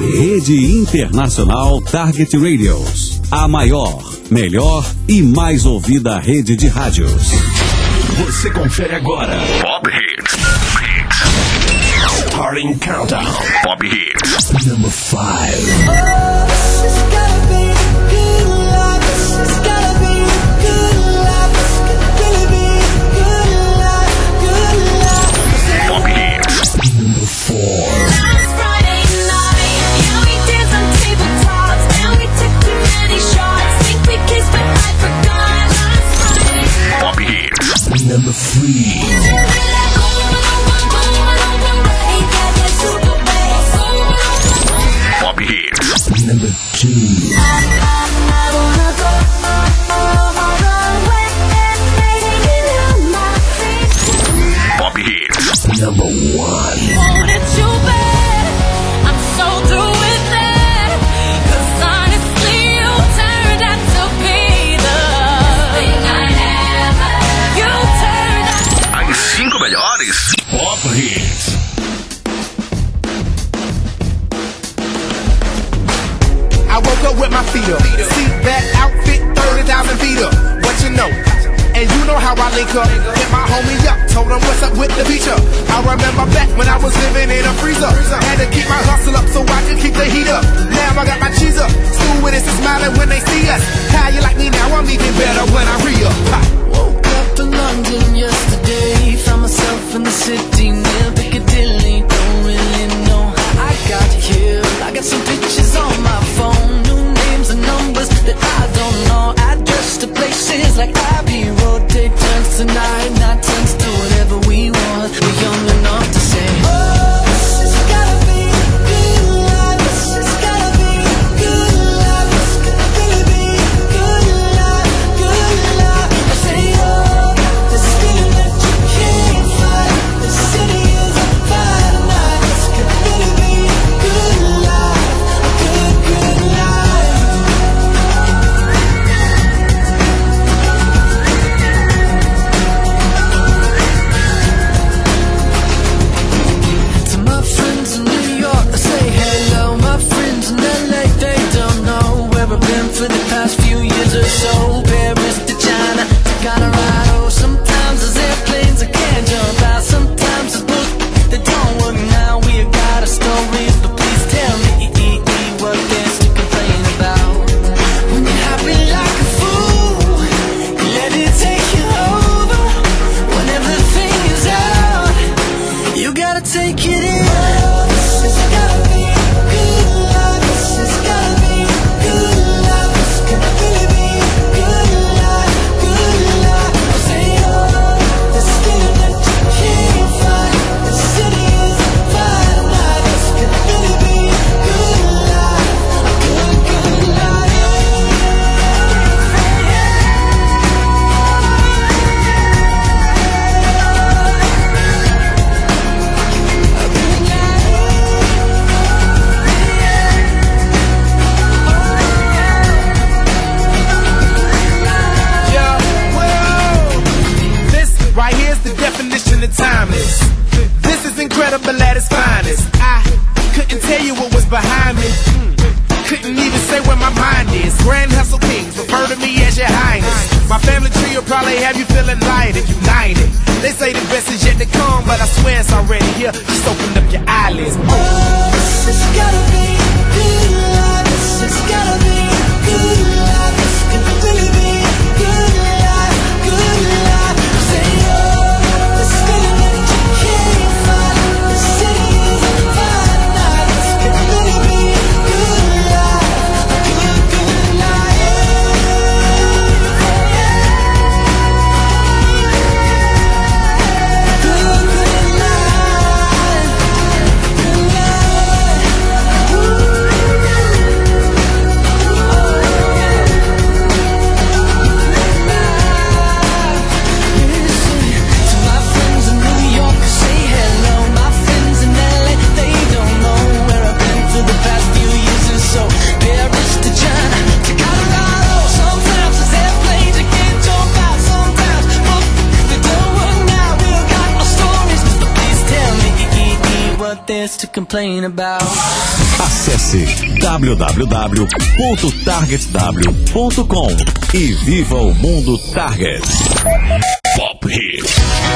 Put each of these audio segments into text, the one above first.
Rede Internacional Target Radios. A maior, melhor e mais ouvida rede de rádios. Você confere agora Pop Hits. Starting Countdown. Pop Hits. Number 5. Pop Hits. Number 4. Number 3. Pop Hits. Number 2. Pop Hits. Number 1. Melhores Pop Hits. I woke up with my feet up. Seat back, outfit, 30,000 feet up. What you know? And you know how I link up. Hit my homie up, told him what's up with the feature. I remember back when I was living in a freezer. Had to keep my hustle up so I could keep the heat up. Now I got my cheese up. Stewardess is smiling when they see us. How you like me now? I'm even better when I re-up. Woke up in London yesterday. Found myself in the city near Piccadilly. Don't really know how I got here. I got some pictures on my phone, new names and numbers that I don't know. Address to places like Abbey Road. Take turns tonight, not turns to whatever we want. We're young enough to say, oh, this has gotta be good love. This has gotta be good love. This could really be good love, good love. I say, oh, this feeling that you can't fight. The city is on fire tonight. This could really be good love, good, good love. To my friends in New York, I say hello. My friends in LA, they don't know where I've been for the past few years or so. Paris to China to Colorado. Sometimes there's airplanes I can't jump out. Sometimes there's books that don't work now. We got our stories, but please tell me what there's to complain about. When you're happy like a fool, let it take you over. When everything is out, you gotta take it in. This has gotta be good love. This has gotta be good love. This could really be good love, good love. I say, oh, this feeling that you can't fight. The city is on fire tonight. This could really be good love, good, good love. Yeah, well, this right here's the definition of timeless. This is incredible at its finest. I couldn't tell you what was behind me. Couldn't even say where my mind is. Grand Hustle Kings, refer to me as your highness. My family tree will probably have you feeling light and united. They say the best is yet to come, but I swear it's already here. Just open up your eyelids. Oh, this has gotta be good love. This has gotta be good love. This could really be good love, good love. Say, oh, this feeling that you can't fight. The city is on fire tonight. This could really be good love, good, good love. Good, good love. what there's to complain about. Acesse www.targetw.com e viva o mundo Target. Pop Hits.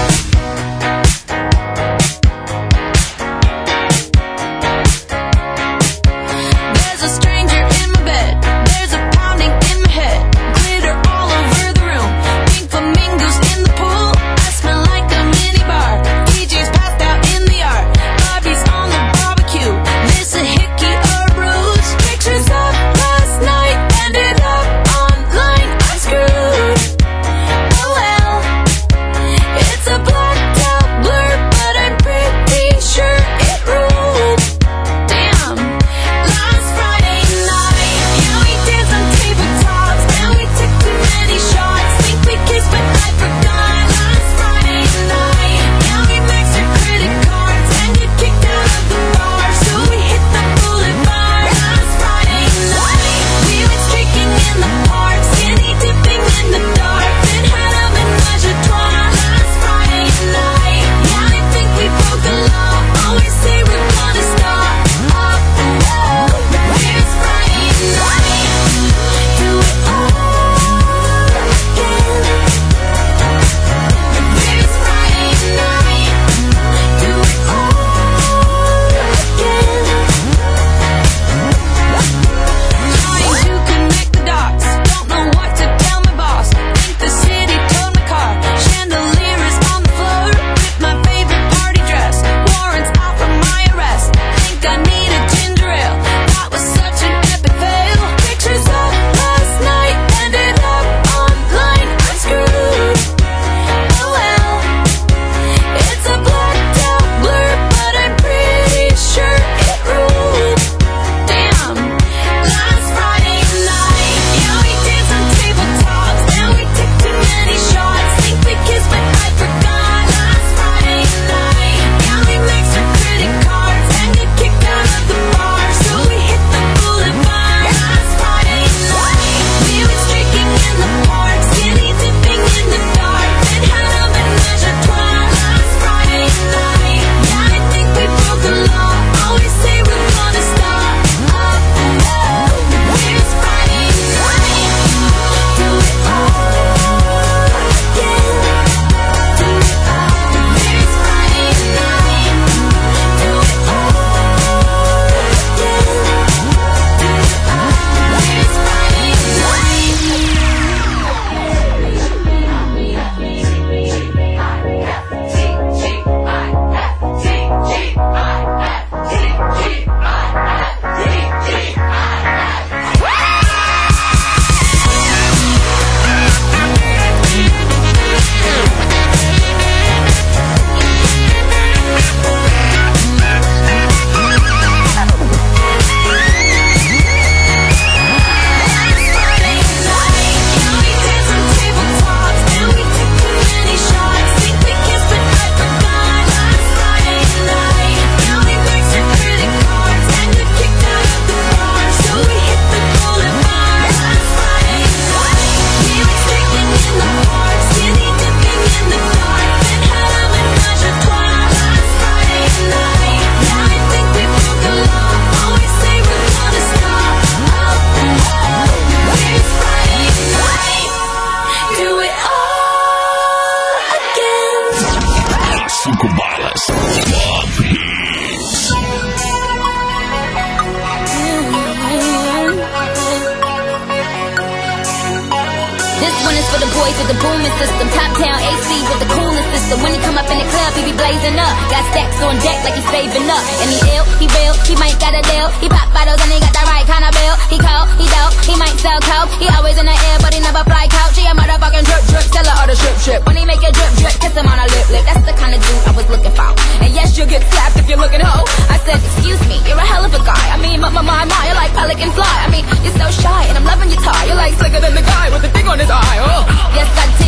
boys with the booming system. Top down AC with the coolest system. When he come up in the club, he be blazing up. Got stacks on deck like he's saving up. And he ill, he real, he might got a deal. He pop bottles and he got the right kind of bill. He cold, he dope, he might sell coke. He always in the air, but he never fly couch. He a motherfucking drip drip, seller or the strip strip. When he make a drip drip, kiss him on a lip lip. That's the kind of dude I was looking for. And yes, you'll get slapped if you're looking hoe. I said, excuse me, you're a hell of a guy. I mean, my, you're like pelican fly. I mean, you're so shy and I'm loving your tie. You're like slicker than the guy with the thing on his eye. Oh. Yes,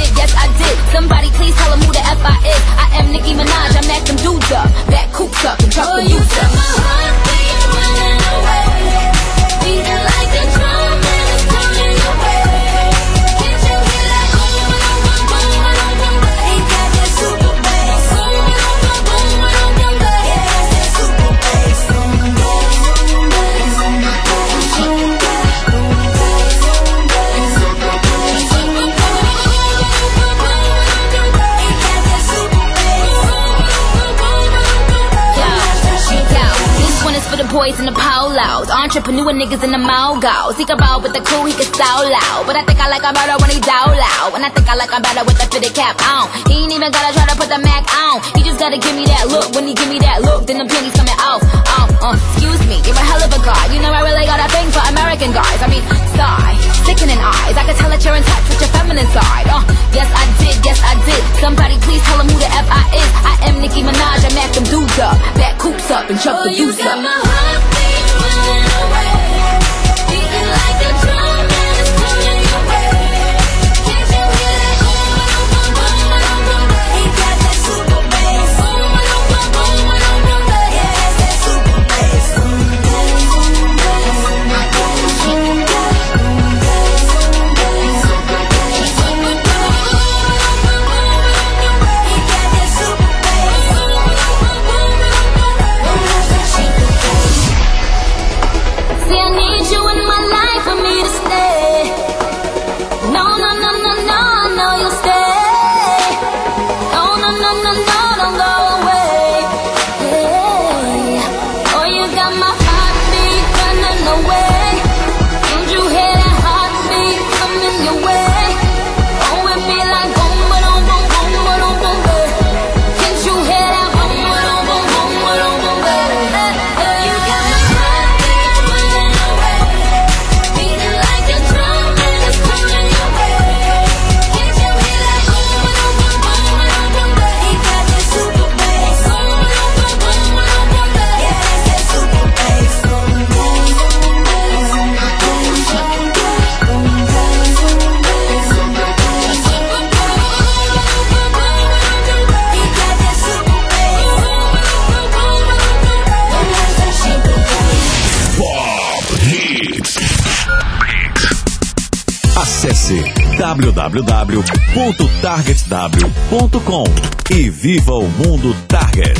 I did. Somebody please tell him who the F I is. I am Nicki Minaj, I'm at them dudes up. Back coops up and truck the youth up. My heart beat running away. Beating like a drum and it's running away. Can't you hear that boom, boom, boom, boom, boom? He got that super bass. Boom, boom, boom, boom, boom. boys in the polos, entrepreneur niggas in the mogos. He can roll with the crew, he can so loud. But I think I like him better when he down loud. And I think I like him better with the fitted cap on. He ain't even gotta try to put the Mac on. He just gotta give me that look. When he give me that look, then the pennies coming off. Excuse me, you're a hell of a guy. You know I really got a thing for American guys. I mean, sigh, sickening eyes. I can tell that you're in touch with your feminine side. Yes I did, yes I did. Somebody please tell him who the F I is. I am Nicki Minaj, I mack them dudes up. Back coops up and chuck the deuce up. My heartbeat running away, beating like a drum and it's coming your way. Can't you hear that? Boom, boom, boom, boom, boom, boom. He got that super bass. Boom, boom, boom, boom, boom, boom, boom. Yeah, that's that super bass. Boom, boom, boom, boom, boom, boom. Acesse www.targetw.com e viva o mundo Target.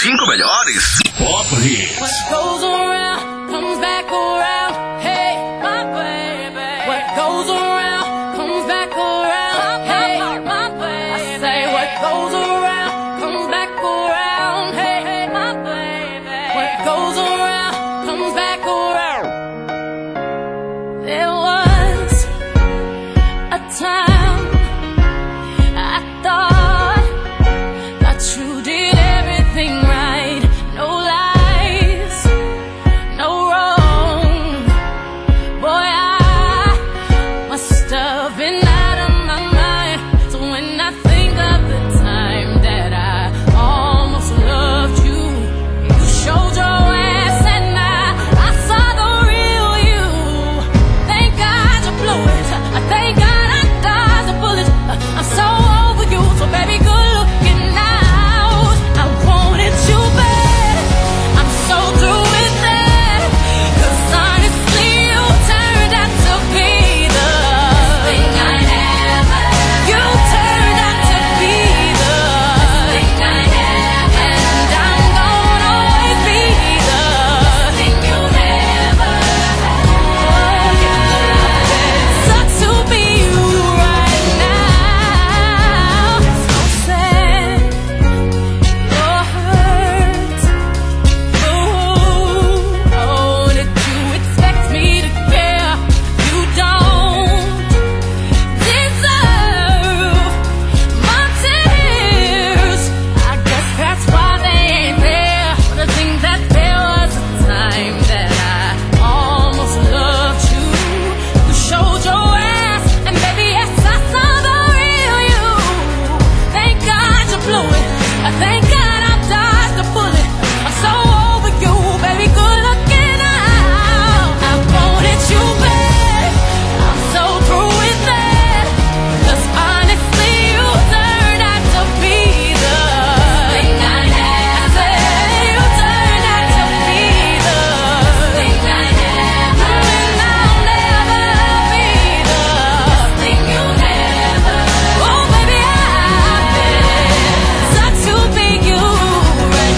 5 melhores. Pop Hits. What goes around comes back around. Hey, my baby. What goes around comes back around. Hey, my baby. I say what goes around comes back around. Hey, my baby. What goes around comes back around. There was a time I thought that you did everything right. No lies, no wrong. Boy, I must have been out of my mind. So when I think of the time that I almost loved you, you showed your ass and I saw the real you. Thank God you blew it. Thank God I dodged the bullet. I'm so over you, so baby, good looking out. I wanted you bad. I'm so through with that. 'Cause honestly, you turned out to be the thing I never. You turned out to be the thing I never. And I'm gonna always be the thing you never. Oh yeah, it sucks to be you right now. So sad, you're hurt. Oh, did you expect me to care? You don't deserve my tears. I guess that's why they ain't there. But I think that there was a time that I almost loved you. You showed your ass, and baby, yes, I saw the real you. Thank God you blew it. Thank God I dodged the bullet. I'm so over you, baby, good looking out. I wanted you bad. I'm so through with that. 'Cause honestly, you turned out to be the thing I never. You turned out to be the thing I never. And I'll never be the thing you never. Oh, baby, I've been sucked to be you right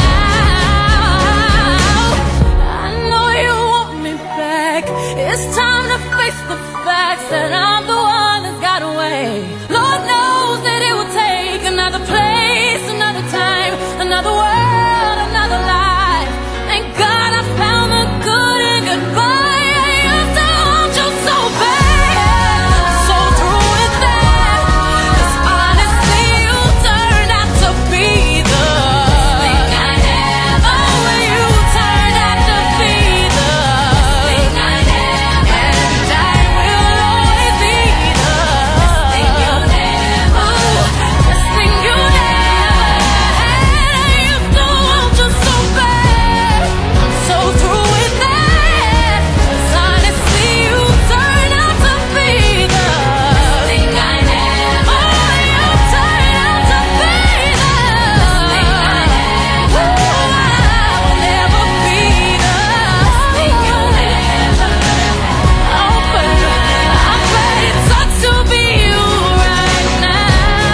now. I know you want me back. It's time to face the facts that I'm the one that's got away. Lord knows that it will take another place, another time, another world, another life. Thank God I found the good in goodbye. I used to want you so bad. I'm so through with that. 'Cause honestly, you turned out to be the thing I never. Oh, you turned out to be the thing I never. And I will always be the thing you never. The thing you never had. I used to want you so bad. I'm so through with that. 'Cause honestly, you turned out to be the thing I never. Oh, you turned out to be the thing I never. I will never be the thing you never. Oh, but I bet it sucks to be you right now.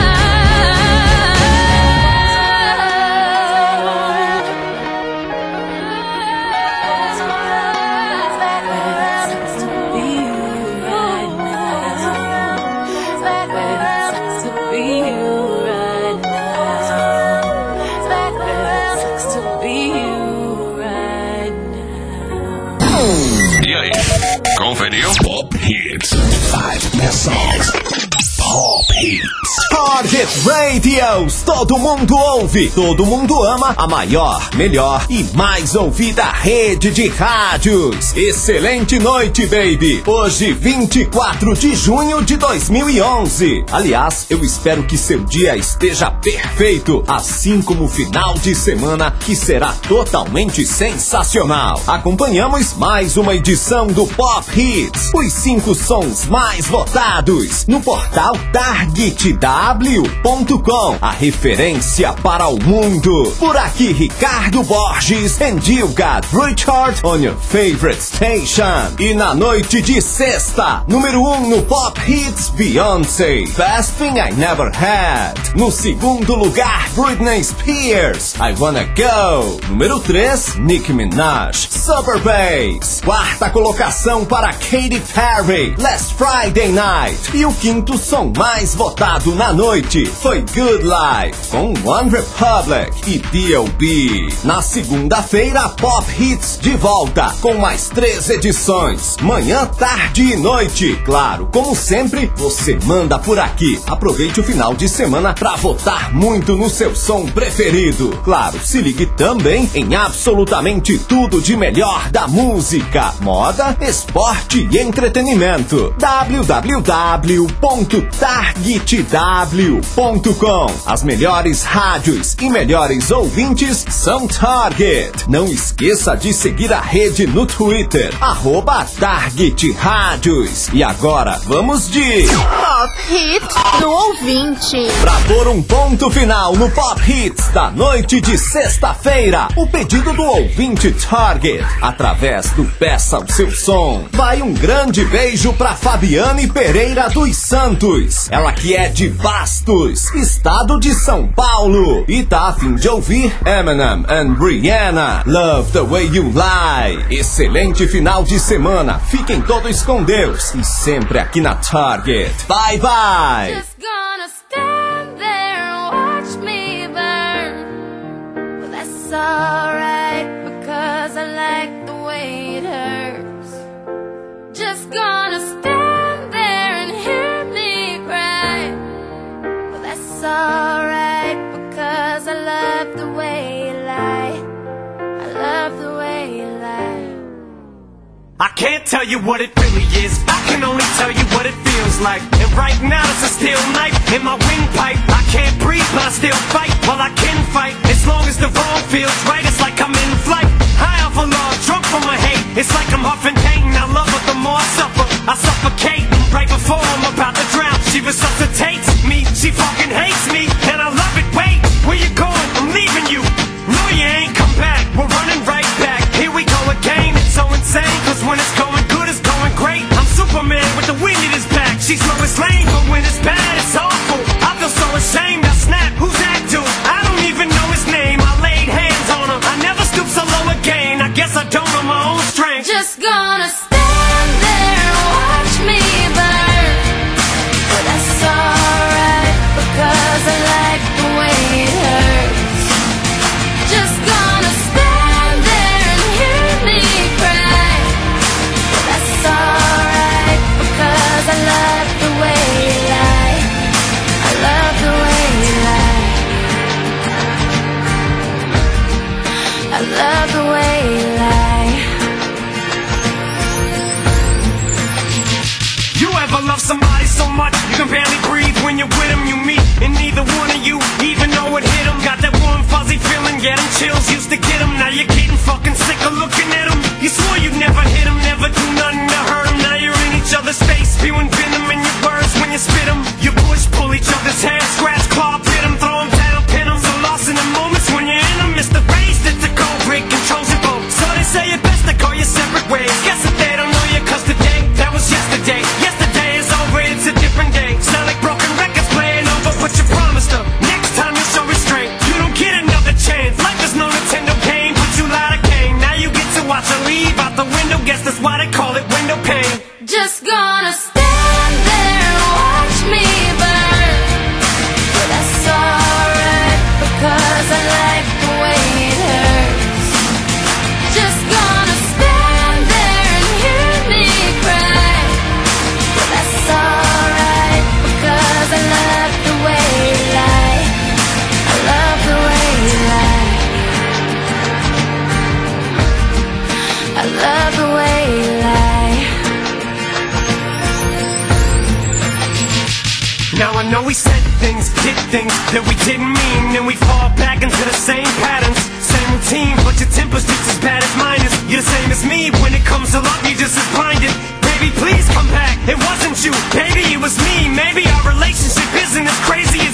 E aí, conferiu? Pop Hits. 5 best songs. Pop Hits. Hot Hit Radios, todo mundo ouve, todo mundo ama a maior, melhor e mais ouvida rede de rádios. Excelente noite, baby. Hoje, 24 de junho de 2011. Aliás, eu espero que seu dia esteja perfeito, assim como o final de semana, que será totalmente sensacional. Acompanhamos mais uma edição do Pop Hits, os 5 sons mais votados no portal Target da www.targetw.com, a referência para o mundo. Por aqui, Ricardo Borges, and you got Richard on your favorite station. E na noite de sexta, número 1 no Pop Hits, Beyoncé, Best Thing I Never Had. No segundo lugar, Britney Spears, I Wanna Go. Número 3, Nicki Minaj, Super Bass. Quarta colocação para Katy Perry, Last Friday Night. E o quinto som mais votado na noite foi Good Life, com One Republic e B.O.B. Na segunda-feira, Pop Hits de volta, com mais 3 edições, manhã, tarde e noite. Claro, como sempre, você manda por aqui. Aproveite o final de semana para votar muito no seu som preferido. Claro, se ligue também em absolutamente tudo de melhor da música, moda, esporte e entretenimento. www.targetw.com. As melhores rádios e melhores ouvintes são Target. Não esqueça de seguir a rede no Twitter, @TargetRádios. E agora, vamos de Pop Hits do ouvinte. Pra pôr um ponto final no Pop Hits da noite de sexta-feira, o pedido do ouvinte Target, através do Peça o Seu Som. Vai um grande beijo pra Fabiane Pereira dos Santos, ela que é de Bastos, estado de São Paulo, e tá a fim de ouvir Eminem and Rihanna, Love the Way You Lie. Excelente final de semana, fiquem todos com Deus e sempre aqui na Target. Bye bye! Just gonna stand there and watch me burn. Well, that's alright, because I like the way it hurts. Just gonna stand there and hear me cry. Well, that's alright, because I love the way you lie. I love the way you lie. I can't tell you what it really is, I can only tell you what it feels like. And right now it's a steel knife in my windpipe. I can't breathe but I still fight, well I can fight. As long as the wrong feels right, it's like I'm in flight. High off of love, drunk from my hate, it's like I'm huffing pain. I love her the more I suffer, I suffocate. Right before I'm about to drown, she resuscitates me. She fucking hates me, and I love it. Wait, where you going? I'm leaving you. No you ain't come back, we're running right back. Here we go again, it's so insane. Cause when it's going good, it's going great. I'm Superman with the wind in his back. She's Lois Lane, but when it's bad, it's awful. I feel so ashamed, I snap, who's that dude? I don't even know his name, I laid hands on him. I never stoop so low again, I guess I don't know my own strength. Just gonna stand there and watch me burn. But that's alright, because I like the way it hurts. Just gonna stand there and hear me cry. But that's alright, because I love the way you lie. I love the way you lie. I love the way you lie. You ever love somebody so much you can barely breathe when you're with them? You meet and neither one of you even know it hit them. Got that warm fuzzy feeling, getting chills used to get them. Now you're getting fucking sick of looking at them. You swore you'd never hit them, never do nothing to hurt them. Now you're in each other's face, spewing venom in your words when you spit them. You push, pull each other's hair, scratch, claw, pit them, throw them down, pin them. So lost in the moments when you're in them, it's the race that's the cold break controls your boat. So they say it best to call you separate ways. Guess that they don't know you, cause today, that was yesterday. Yesterday is over, it's a different day. Sound like broken records playing over, but you promised her next time you show restraint. You don't get another chance. Life is no Nintendo game, but you lied again. Now you get to watch her leave out the window. Guess that's why they call it window pane. Just gonna stand there and watch me burn. But that's alright, because I like the way it hurts. Just gonna stand there and hear me cry. But that's alright, because I love the way you lie. I love the way you lie. I love the way you lie. Now I know we said things, did things that we didn't mean, and we fall back into the same patterns, same routine, but your temper's just as bad as mine is. You're the same as me, when it comes to love, you're just as blinded. Baby, please come back, it wasn't you, baby, it was me. Maybe our relationship isn't as crazy as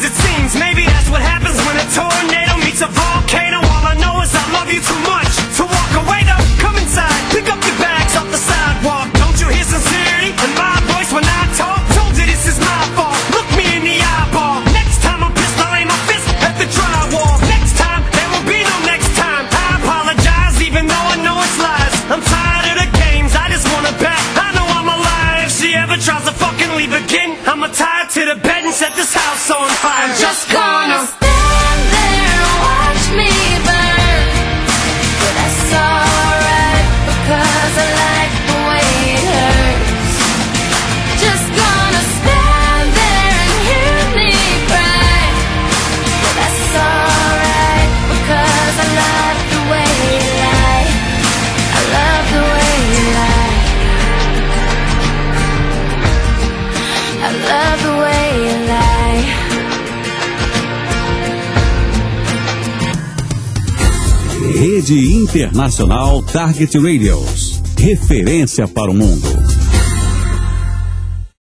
Rede Internacional Target Radios. Referência para o mundo.